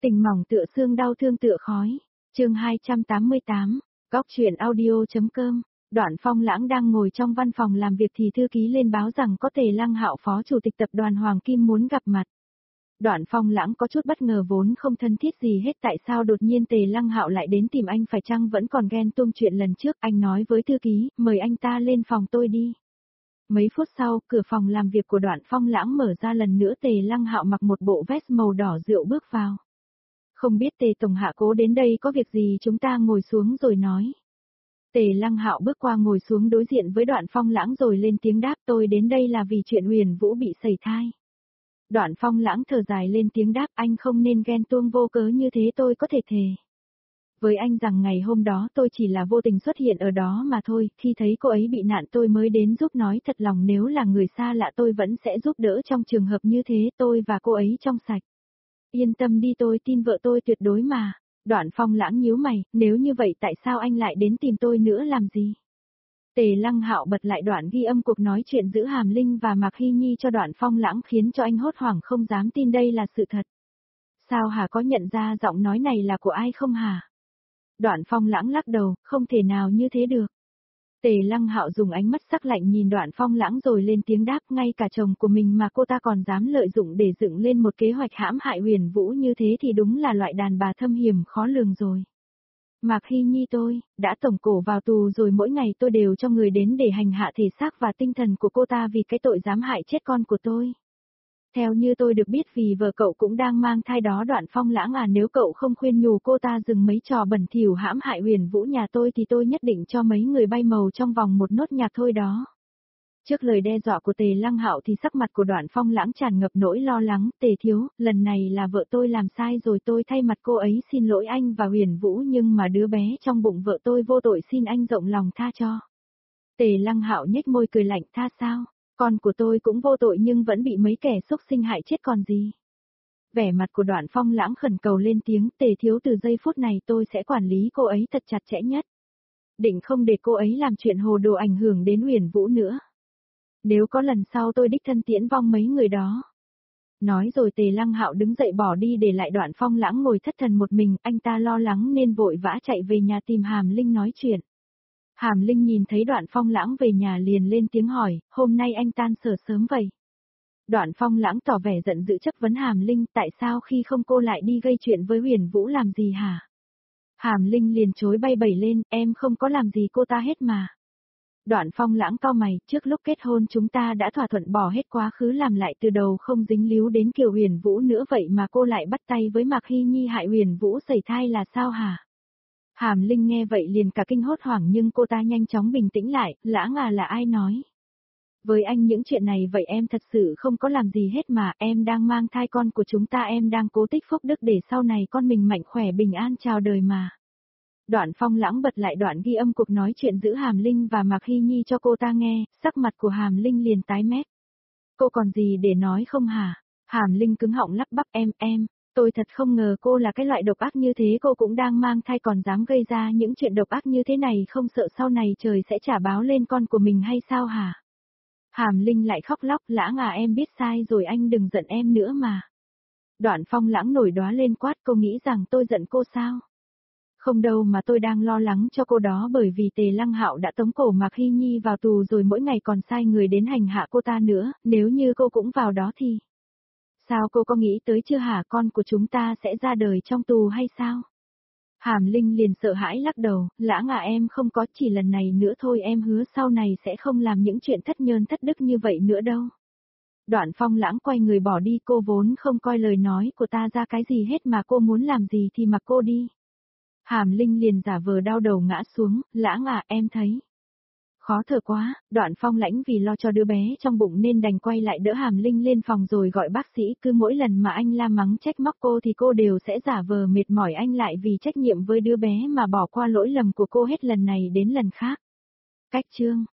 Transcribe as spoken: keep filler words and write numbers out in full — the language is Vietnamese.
Tình mỏng tựa xương đau thương tựa khói. Chương hai trăm tám mươi tám, Góc truyện audio.com. Đoạn Phong Lãng đang ngồi trong văn phòng làm việc thì thư ký lên báo rằng có Tề Lăng Hạo phó chủ tịch tập đoàn Hoàng Kim muốn gặp mặt. Đoạn Phong Lãng có chút bất ngờ vốn không thân thiết gì hết, tại sao đột nhiên Tề Lăng Hạo lại đến tìm anh, phải chăng vẫn còn ghen tuông chuyện lần trước. Anh nói với thư ký, mời anh ta lên phòng tôi đi. Mấy phút sau, cửa phòng làm việc của Đoạn Phong Lãng mở ra, lần nữa Tề Lăng Hạo mặc một bộ vest màu đỏ rượu bước vào. Không biết Tề tổng hạ cố đến đây có việc gì, chúng ta ngồi xuống rồi nói. Tề Lăng Hạo bước qua ngồi xuống đối diện với Đoạn Phong Lãng rồi lên tiếng đáp, tôi đến đây là vì chuyện Huyền Vũ bị sẩy thai. Đoạn Phong Lãng thở dài lên tiếng đáp, anh không nên ghen tuông vô cớ như thế, tôi có thể thề với anh rằng ngày hôm đó tôi chỉ là vô tình xuất hiện ở đó mà thôi, khi thấy cô ấy bị nạn tôi mới đến giúp, nói thật lòng nếu là người xa lạ tôi vẫn sẽ giúp đỡ trong trường hợp như thế, tôi và cô ấy trong sạch. Yên tâm đi, tôi tin vợ tôi tuyệt đối mà. Đoạn Phong Lãng nhíu mày, nếu như vậy tại sao anh lại đến tìm tôi nữa làm gì? Tề Lăng Hạo bật lại đoạn ghi âm cuộc nói chuyện giữa Hàm Linh và Mạc Hy Nhi cho Đoạn Phong Lãng, khiến cho anh hốt hoảng không dám tin đây là sự thật. Sao hả, có nhận ra giọng nói này là của ai không hả? Đoạn Phong Lãng lắc đầu, không thể nào như thế được. Tề Lăng Hạo dùng ánh mắt sắc lạnh nhìn Đoạn Phong Lãng rồi lên tiếng đáp, ngay cả chồng của mình mà cô ta còn dám lợi dụng để dựng lên một kế hoạch hãm hại Huyền Vũ như thế thì đúng là loại đàn bà thâm hiểm khó lường rồi. Mạc Hy Nhi tôi, đã tổng cổ vào tù rồi, mỗi ngày tôi đều cho người đến để hành hạ thể xác và tinh thần của cô ta vì cái tội dám hại chết con của tôi. Theo như tôi được biết vì vợ cậu cũng đang mang thai đó. Đoạn Phong Lãng à, nếu cậu không khuyên nhủ cô ta dừng mấy trò bẩn thỉu hãm hại Huyền Vũ nhà tôi thì tôi nhất định cho mấy người bay màu trong vòng một nốt nhạc thôi đó. Trước lời đe dọa của Tề Lăng Hạo thì sắc mặt của Đoạn Phong Lãng tràn ngập nỗi lo lắng, Tề thiếu, lần này là vợ tôi làm sai rồi, tôi thay mặt cô ấy xin lỗi anh và Huyền Vũ, nhưng mà đứa bé trong bụng vợ tôi vô tội, xin anh rộng lòng tha cho. Tề Lăng Hạo nhếch môi cười lạnh, tha sao? Con của tôi cũng vô tội nhưng vẫn bị mấy kẻ xúc sinh hại chết còn gì. Vẻ mặt của Đoạn Phong Lãng khẩn cầu lên tiếng, Tề thiếu, từ giây phút này tôi sẽ quản lý cô ấy thật chặt chẽ nhất. Định không để cô ấy làm chuyện hồ đồ ảnh hưởng đến Huyền Vũ nữa. Nếu có lần sau tôi đích thân tiễn vong mấy người đó. Nói rồi Tề Lăng Hạo đứng dậy bỏ đi, để lại Đoạn Phong Lãng ngồi thất thần một mình, anh ta lo lắng nên vội vã chạy về nhà tìm Hàm Linh nói chuyện. Hàm Linh nhìn thấy Đoạn Phong Lãng về nhà liền lên tiếng hỏi, hôm nay anh tan sở sớm vậy? Đoạn Phong Lãng tỏ vẻ giận dữ chất vấn Hàm Linh, tại sao khi không cô lại đi gây chuyện với Huyền Vũ làm gì hả? Hàm Linh liền chối bay bẩy lên, em không có làm gì cô ta hết mà. Đoạn Phong Lãng cau mày, trước lúc kết hôn chúng ta đã thỏa thuận bỏ hết quá khứ, làm lại từ đầu, không dính líu đến Kiều Huyền Vũ nữa, vậy mà cô lại bắt tay với Mạc Hy Nhi hại Huyền Vũ sẩy thai là sao hả? Hàm Linh nghe vậy liền cả kinh hốt hoảng, nhưng cô ta nhanh chóng bình tĩnh lại, Lãng à, là ai nói với anh những chuyện này vậy? Em thật sự không có làm gì hết mà, em đang mang thai con của chúng ta, em đang cố tích phúc đức để sau này con mình mạnh khỏe bình an chào đời mà. Đoạn Phong Lãng bật lại đoạn ghi âm cuộc nói chuyện giữa Hàm Linh và Mạc Hy Nhi cho cô ta nghe, sắc mặt của Hàm Linh liền tái mét. Cô còn gì để nói không hả? Hàm Linh cứng họng lắp bắp, em, em, tôi thật không ngờ cô là cái loại độc ác như thế, cô cũng đang mang thai còn dám gây ra những chuyện độc ác như thế này, không sợ sau này trời sẽ trả báo lên con của mình hay sao hả? Hàm Linh lại khóc lóc, Lãng à, em biết sai rồi, anh đừng giận em nữa mà. Đoạn Phong Lãng nổi đoá lên quát, cô nghĩ rằng tôi giận cô sao? Không đâu, mà tôi đang lo lắng cho cô đó, bởi vì Tề Lăng Hạo đã tống cổ Mạc Hy Nhi vào tù rồi, mỗi ngày còn sai người đến hành hạ cô ta nữa, nếu như cô cũng vào đó thì... Sao cô có nghĩ tới chưa hả, con của chúng ta sẽ ra đời trong tù hay sao? Hàm Linh liền sợ hãi lắc đầu, Lãng à, em không có, chỉ lần này nữa thôi, em hứa sau này sẽ không làm những chuyện thất nhơn thất đức như vậy nữa đâu. Đoạn Phong Lãng quay người bỏ đi, cô vốn không coi lời nói của ta ra cái gì hết mà, cô muốn làm gì thì mặc cô đi. Hàm Linh liền giả vờ đau đầu ngã xuống, Lãng à, em thấy khó thở quá. Đoạn Phong Lãng vì lo cho đứa bé trong bụng nên đành quay lại đỡ Hàm Linh lên phòng rồi gọi bác sĩ, cứ mỗi lần mà anh la mắng trách móc cô thì cô đều sẽ giả vờ mệt mỏi anh lại vì trách nhiệm với đứa bé mà bỏ qua lỗi lầm của cô hết lần này đến lần khác. Cách chương